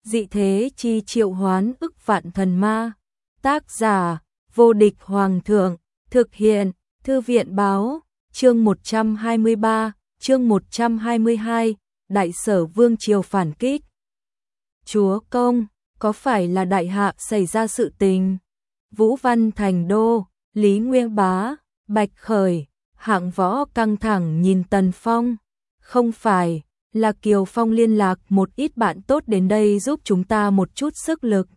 Dị thế chi triệu hoán ức vạn thần ma. Tác giả, vô địch hoàng thượng. Thực hiện, thư viện báo. Chương 123, chương 122, Đại Sở Vương triều phản kích. Chúa công, có phải là đại hạ xảy ra sự tình? Vũ Văn Thành Đô, Lý Nguyên Bá, Bạch Khởi, Hạng Võ căng thẳng nhìn Tần Phong. Không phải, là Kiều Phong liên lạc một ít bạn tốt đến đây giúp chúng ta một chút sức lực.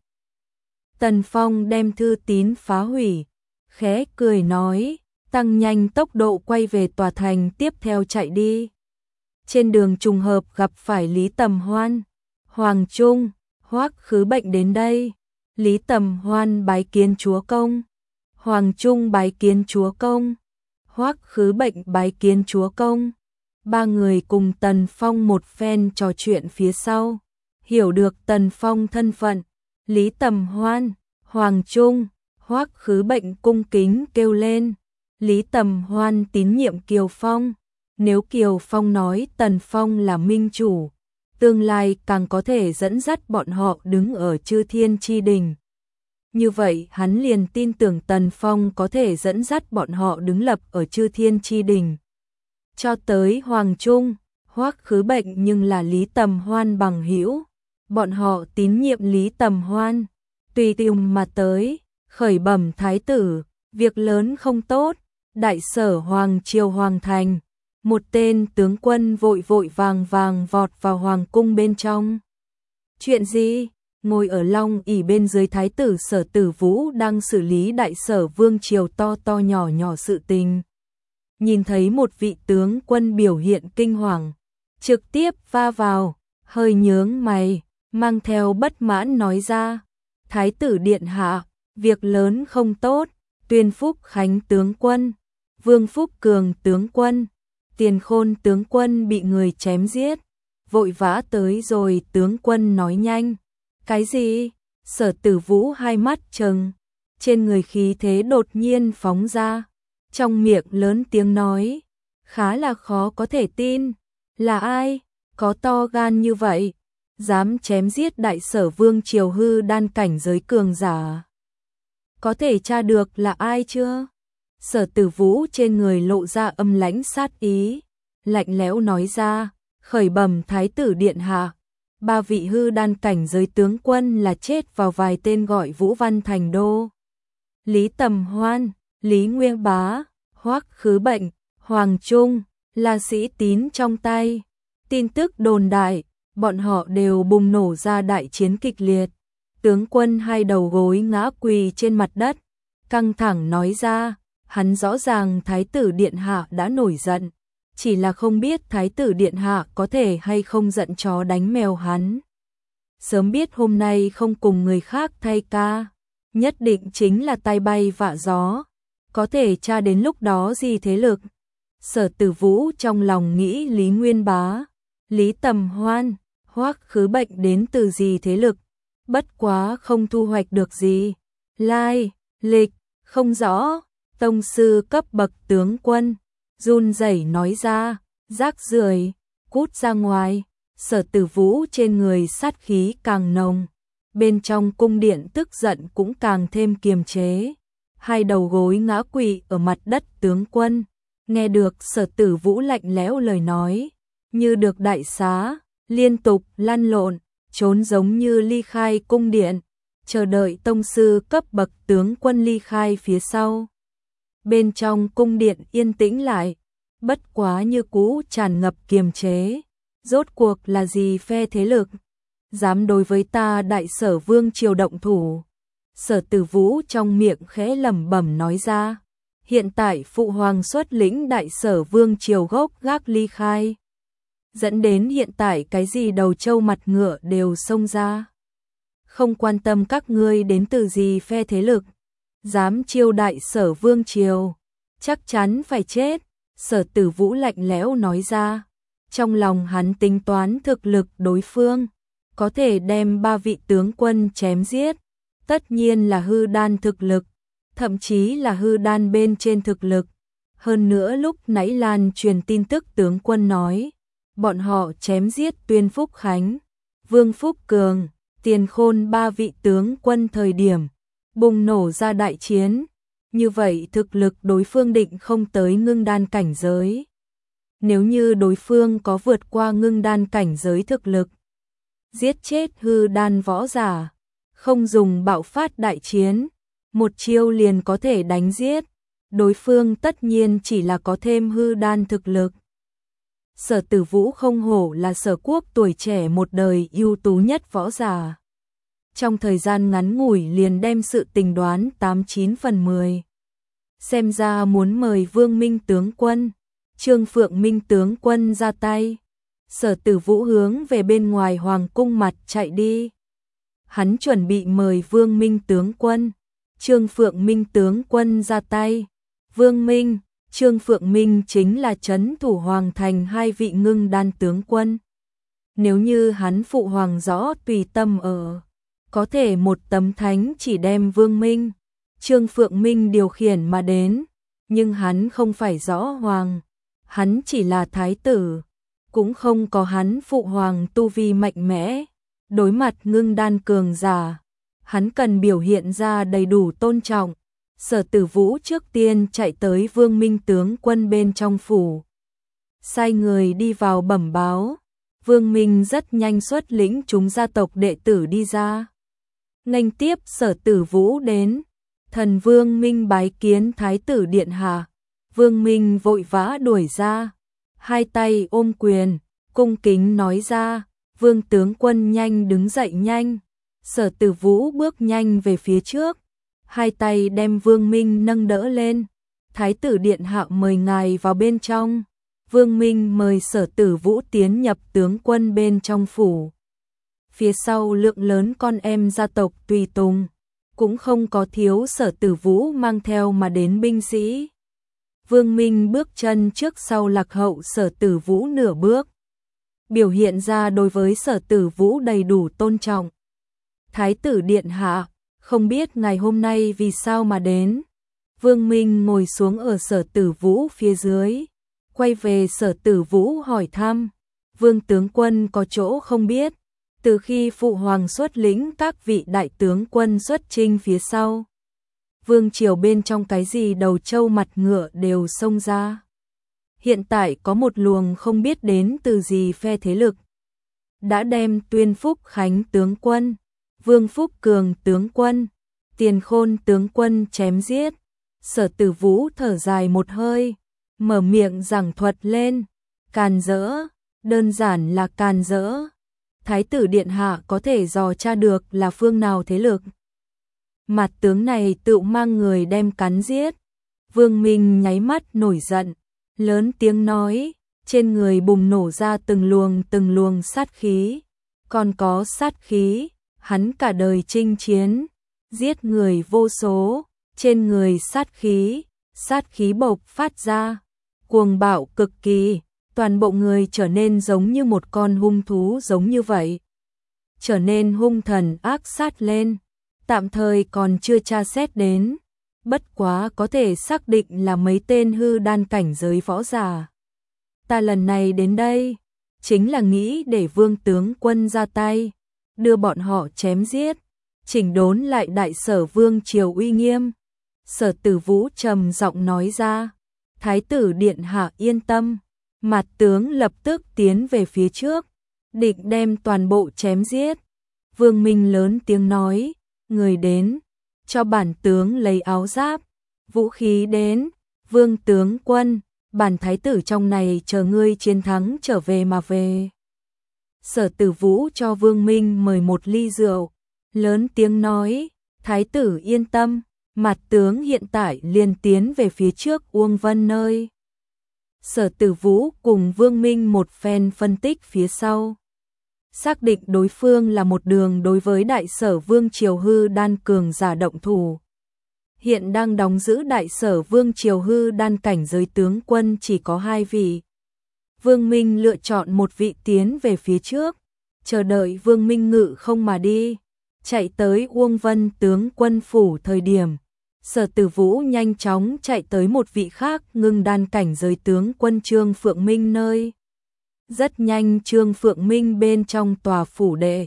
Tần Phong đem thư tín phá hủy, khẽ cười nói, tăng nhanh tốc độ quay về tòa thành tiếp theo chạy đi. Trên đường trùng hợp gặp phải Lý Tầm Hoan, Hoàng Trung, Hoắc Khứ Bệnh đến đây. Lý Tầm Hoan bái kiến chúa công, Hoàng Trung bái kiến chúa công, Hoắc Khứ Bệnh bái kiến chúa công. Ba người cùng Tần Phong một phen trò chuyện phía sau, hiểu được Tần Phong thân phận. Lý Tầm Hoan, Hoàng Trung, Hoắc Khứ Bệnh cung kính kêu lên. Lý Tầm Hoan tín nhiệm Kiều Phong, nếu Kiều Phong nói Tần Phong là minh chủ, tương lai càng có thể dẫn dắt bọn họ đứng ở Chư Thiên Chi Đỉnh. Như vậy hắn liền tin tưởng Tần Phong có thể dẫn dắt bọn họ đứng lập ở Chư Thiên Chi Đỉnh. Cho tới Hoàng Trung, Hoắc Khứ Bệnh nhưng là Lý Tầm Hoan bằng hữu, bọn họ tín nhiệm Lý Tầm Hoan, tùy tiện mà tới, khởi bẩm thái tử, việc lớn không tốt, Đại Sở Hoàng triều Hoàng thành. Một tên tướng quân vội vội vàng vàng vọt vào hoàng cung bên trong. Chuyện gì? Ngồi ở long ỷ bên dưới thái tử Sở Tử Vũ đang xử lý Đại Sở Vương triều to to nhỏ nhỏ sự tình. Nhìn thấy một vị tướng quân biểu hiện kinh hoàng, trực tiếp va vào, hơi nhướng mày, mang theo bất mãn nói ra, thái tử điện hạ, việc lớn không tốt, Tuyên Phúc Khánh tướng quân, Vương Phúc Cường tướng quân, Tiền Khôn tướng quân bị người chém giết, vội vã tới rồi. Tướng quân nói nhanh. Cái gì? Sở Tử Vũ hai mắt trừng, trên người khí thế đột nhiên phóng ra, trong miệng lớn tiếng nói, khá là khó có thể tin, là ai, có to gan như vậy, dám chém giết Đại Sở Vương triều hư đan cảnh giới cường giả. Có thể tra được là ai chưa? Sở Tử Vũ trên người lộ ra âm lãnh sát ý, lạnh lẽo nói ra, khởi bẩm thái tử điện hạ, ba vị hư đan cảnh giới tướng quân là chết vào vài tên gọi Vũ Văn Thành Đô, Lý Tầm Hoan, Lý Nguyên Bá, Hoắc Khứ Bệnh, Hoàng Trung, là sĩ tín trong tay. Tin tức đồn đại, bọn họ đều bùng nổ ra đại chiến kịch liệt. Tướng quân hai đầu gối ngã quỳ trên mặt đất, căng thẳng nói ra, hắn rõ ràng thái tử điện hạ đã nổi giận, chỉ là không biết thái tử điện hạ có thể hay không giận chó đánh mèo hắn. Sớm biết hôm nay không cùng người khác thay ca, nhất định chính là tay bay vạ gió, có thể tra đến lúc đó gì thế lực. Sở Tử Vũ trong lòng nghĩ Lý Nguyên Bá, Lý Tầm Hoan, Hoắc Khứ Bệnh đến từ gì thế lực, bất quá không thu hoạch được gì. Lai, lịch, không rõ, tông sư cấp bậc tướng quân, run rẩy nói ra, rác rưởi, cút ra ngoài. Sở Tử Vũ trên người sát khí càng nồng, bên trong cung điện tức giận cũng càng thêm kiềm chế, hai đầu gối ngã quỵ ở mặt đất. Tướng quân nghe được Sở Tử Vũ lạnh lẽo lời nói, như được đại xá, liên tục lăn lộn, trốn giống như ly khai cung điện, chờ đợi tông sư cấp bậc tướng quân ly khai phía sau. Bên trong cung điện yên tĩnh lại, bất quá như cũ tràn ngập kiềm chế. Rốt cuộc là gì phe thế lực dám đối với ta Đại Sở Vương triều động thủ? Sở Tử Vũ trong miệng khẽ lẩm bẩm nói ra, hiện tại phụ hoàng xuất lĩnh Đại Sở Vương triều gốc gác ly khai, dẫn đến hiện tại cái gì đầu trâu mặt ngựa đều xông ra. Không quan tâm các ngươi đến từ gì phe thế lực, dám chiêu Đại Sở Vương triều, chắc chắn phải chết. Sở Tử Vũ lạnh lẽo nói ra, trong lòng hắn tính toán thực lực đối phương, có thể đem ba vị tướng quân chém giết, tất nhiên là hư đan thực lực, thậm chí là hư đan bên trên thực lực. Hơn nữa lúc nãy lan truyền tin tức tướng quân nói, bọn họ chém giết Tuyên Phúc Khánh, Vương Phúc Cường, Tiền Khôn ba vị tướng quân thời điểm bùng nổ ra đại chiến, như vậy thực lực đối phương định không tới ngưng đan cảnh giới. Nếu như đối phương có vượt qua ngưng đan cảnh giới thực lực, giết chết hư đan võ giả, không dùng bạo phát đại chiến, một chiêu liền có thể đánh giết, đối phương tất nhiên chỉ là có thêm hư đan thực lực. Sở Tử Vũ không hổ là Sở Quốc tuổi trẻ một đời ưu tú nhất võ giả. Trong thời gian ngắn ngủi liền đem sự tình đoán 89 phần 10. Xem ra muốn mời Vương Minh tướng quân, Trương Phượng Minh tướng quân ra tay. Sở Tử Vũ hướng về bên ngoài hoàng cung mặt chạy đi. Hắn chuẩn bị mời Vương Minh tướng quân, Trương Phượng Minh tướng quân ra tay. Vương Minh, Trương Phượng Minh chính là trấn thủ hoàng thành hai vị ngưng đan tướng quân. Nếu như hắn phụ hoàng rõ tùy tâm ở, có thể một tấm thánh chỉ đem Vương Minh, Trương Phượng Minh điều khiển mà đến, nhưng hắn không phải rõ hoàng, hắn chỉ là thái tử, cũng không có hắn phụ hoàng tu vi mạnh mẽ. Đối mặt ngưng đan cường giả, hắn cần biểu hiện ra đầy đủ tôn trọng. Sở Tử Vũ trước tiên chạy tới Vương Minh tướng quân bên trong phủ, sai người đi vào bẩm báo. Vương Minh rất nhanh xuất lĩnh chúng gia tộc đệ tử đi ra, nghênh tiếp Sở Tử Vũ đến. Thần Vương Minh bái kiến thái tử điện hạ. Vương Minh vội vã đuổi ra, hai tay ôm quyền, cung kính nói ra, Vương tướng quân nhanh đứng dậy nhanh. Sở Tử Vũ bước nhanh về phía trước, hai tay đem Vương Minh nâng đỡ lên. Thái tử điện hạ mời ngài vào bên trong. Vương Minh mời Sở Tử Vũ tiến nhập tướng quân bên trong phủ. Phía sau lượng lớn con em gia tộc tùy tùng, cũng không có thiếu Sở Tử Vũ mang theo mà đến binh sĩ. Vương Minh bước chân trước sau lạc hậu Sở Tử Vũ nửa bước, biểu hiện ra đối với Sở Tử Vũ đầy đủ tôn trọng. Thái tử điện hạ, không biết ngày hôm nay vì sao mà đến. Vương Minh ngồi xuống ở Sở Tử Vũ phía dưới, quay về Sở Tử Vũ hỏi thăm. Vương tướng quân có chỗ không biết, từ khi phụ hoàng xuất lĩnh các vị đại tướng quân xuất chinh phía sau, vương triều bên trong cái gì đầu trâu mặt ngựa đều xông ra. Hiện tại có một luồng không biết đến từ gì phe thế lực, đã đem Tuyên Phúc Khánh tướng quân, Vương Phúc Cường tướng quân, Tiền Khôn tướng quân chém giết. Sở Tử Vũ thở dài một hơi, mở miệng giảng thuật lên. Càn rỡ, đơn giản là càn rỡ. Thái tử điện hạ có thể dò tra được là phương nào thế lực. Mặt tướng này tự mang người đem cắn giết. Vương Minh nháy mắt nổi giận, lớn tiếng nói, trên người bùng nổ ra từng luồng sát khí. Còn có sát khí, hắn cả đời chinh chiến, giết người vô số, trên người sát khí bộc phát ra, cuồng bạo cực kỳ, toàn bộ người trở nên giống như một con hung thú giống như vậy. Trở nên hung thần ác sát lên, tạm thời còn chưa tra xét đến, bất quá có thể xác định là mấy tên hư đan cảnh giới võ giả. Ta lần này đến đây, chính là nghĩ để Vương tướng quân ra tay, đưa bọn họ chém giết, chỉnh đốn lại đại sở vương triều uy nghiêm. Sở Tử Vũ trầm giọng nói ra. Thái tử điện hạ yên tâm. Mặt tướng lập tức tiến về phía trước, định đem toàn bộ chém giết. Vương Minh lớn tiếng nói, người đến, cho bản tướng lấy áo giáp, vũ khí đến. Vương tướng quân, bản thái tử trong này chờ ngươi chiến thắng trở về mà về. Sở Tử Vũ cho Vương Minh mời một ly rượu, lớn tiếng nói, thái tử yên tâm, mặt tướng hiện tại liền tiến về phía trước Uông Vân nơi. Sở Tử Vũ cùng Vương Minh một phen phân tích phía sau, xác định đối phương là một đường đối với đại sở vương triều hư đan cường giả động thủ. Hiện đang đóng giữ đại sở vương triều hư đan cảnh giới tướng quân chỉ có 2 vị. Vương Minh lựa chọn một vị tiến về phía trước, chờ đợi Vương Minh ngự không mà đi, chạy tới Uông Vân tướng quân phủ thời điểm. Sở Tử Vũ nhanh chóng chạy tới một vị khác ngưng đan cảnh giới tướng quân Trương Phượng Minh nơi. Rất nhanh Trương Phượng Minh bên trong tòa phủ đệ,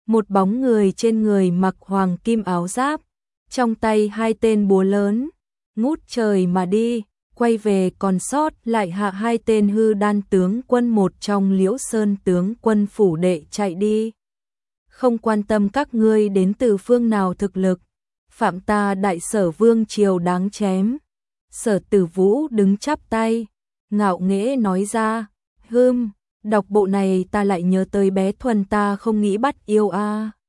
một bóng người trên người mặc hoàng kim áo giáp, trong tay hai tên búa lớn, ngút trời mà đi, quay về còn sót lại hạ hai tên hư đan tướng quân, một trong Liễu Sơn tướng quân phủ đệ chạy đi. Không quan tâm các ngươi đến từ phương nào thực lực, phạm ta đại sở vương triều đáng chém. Sở Tử Vũ đứng chắp tay, ngạo nghễ nói ra, đọc bộ này ta lại nhớ tới bé Thuần ta không nghĩ bắt yêu a.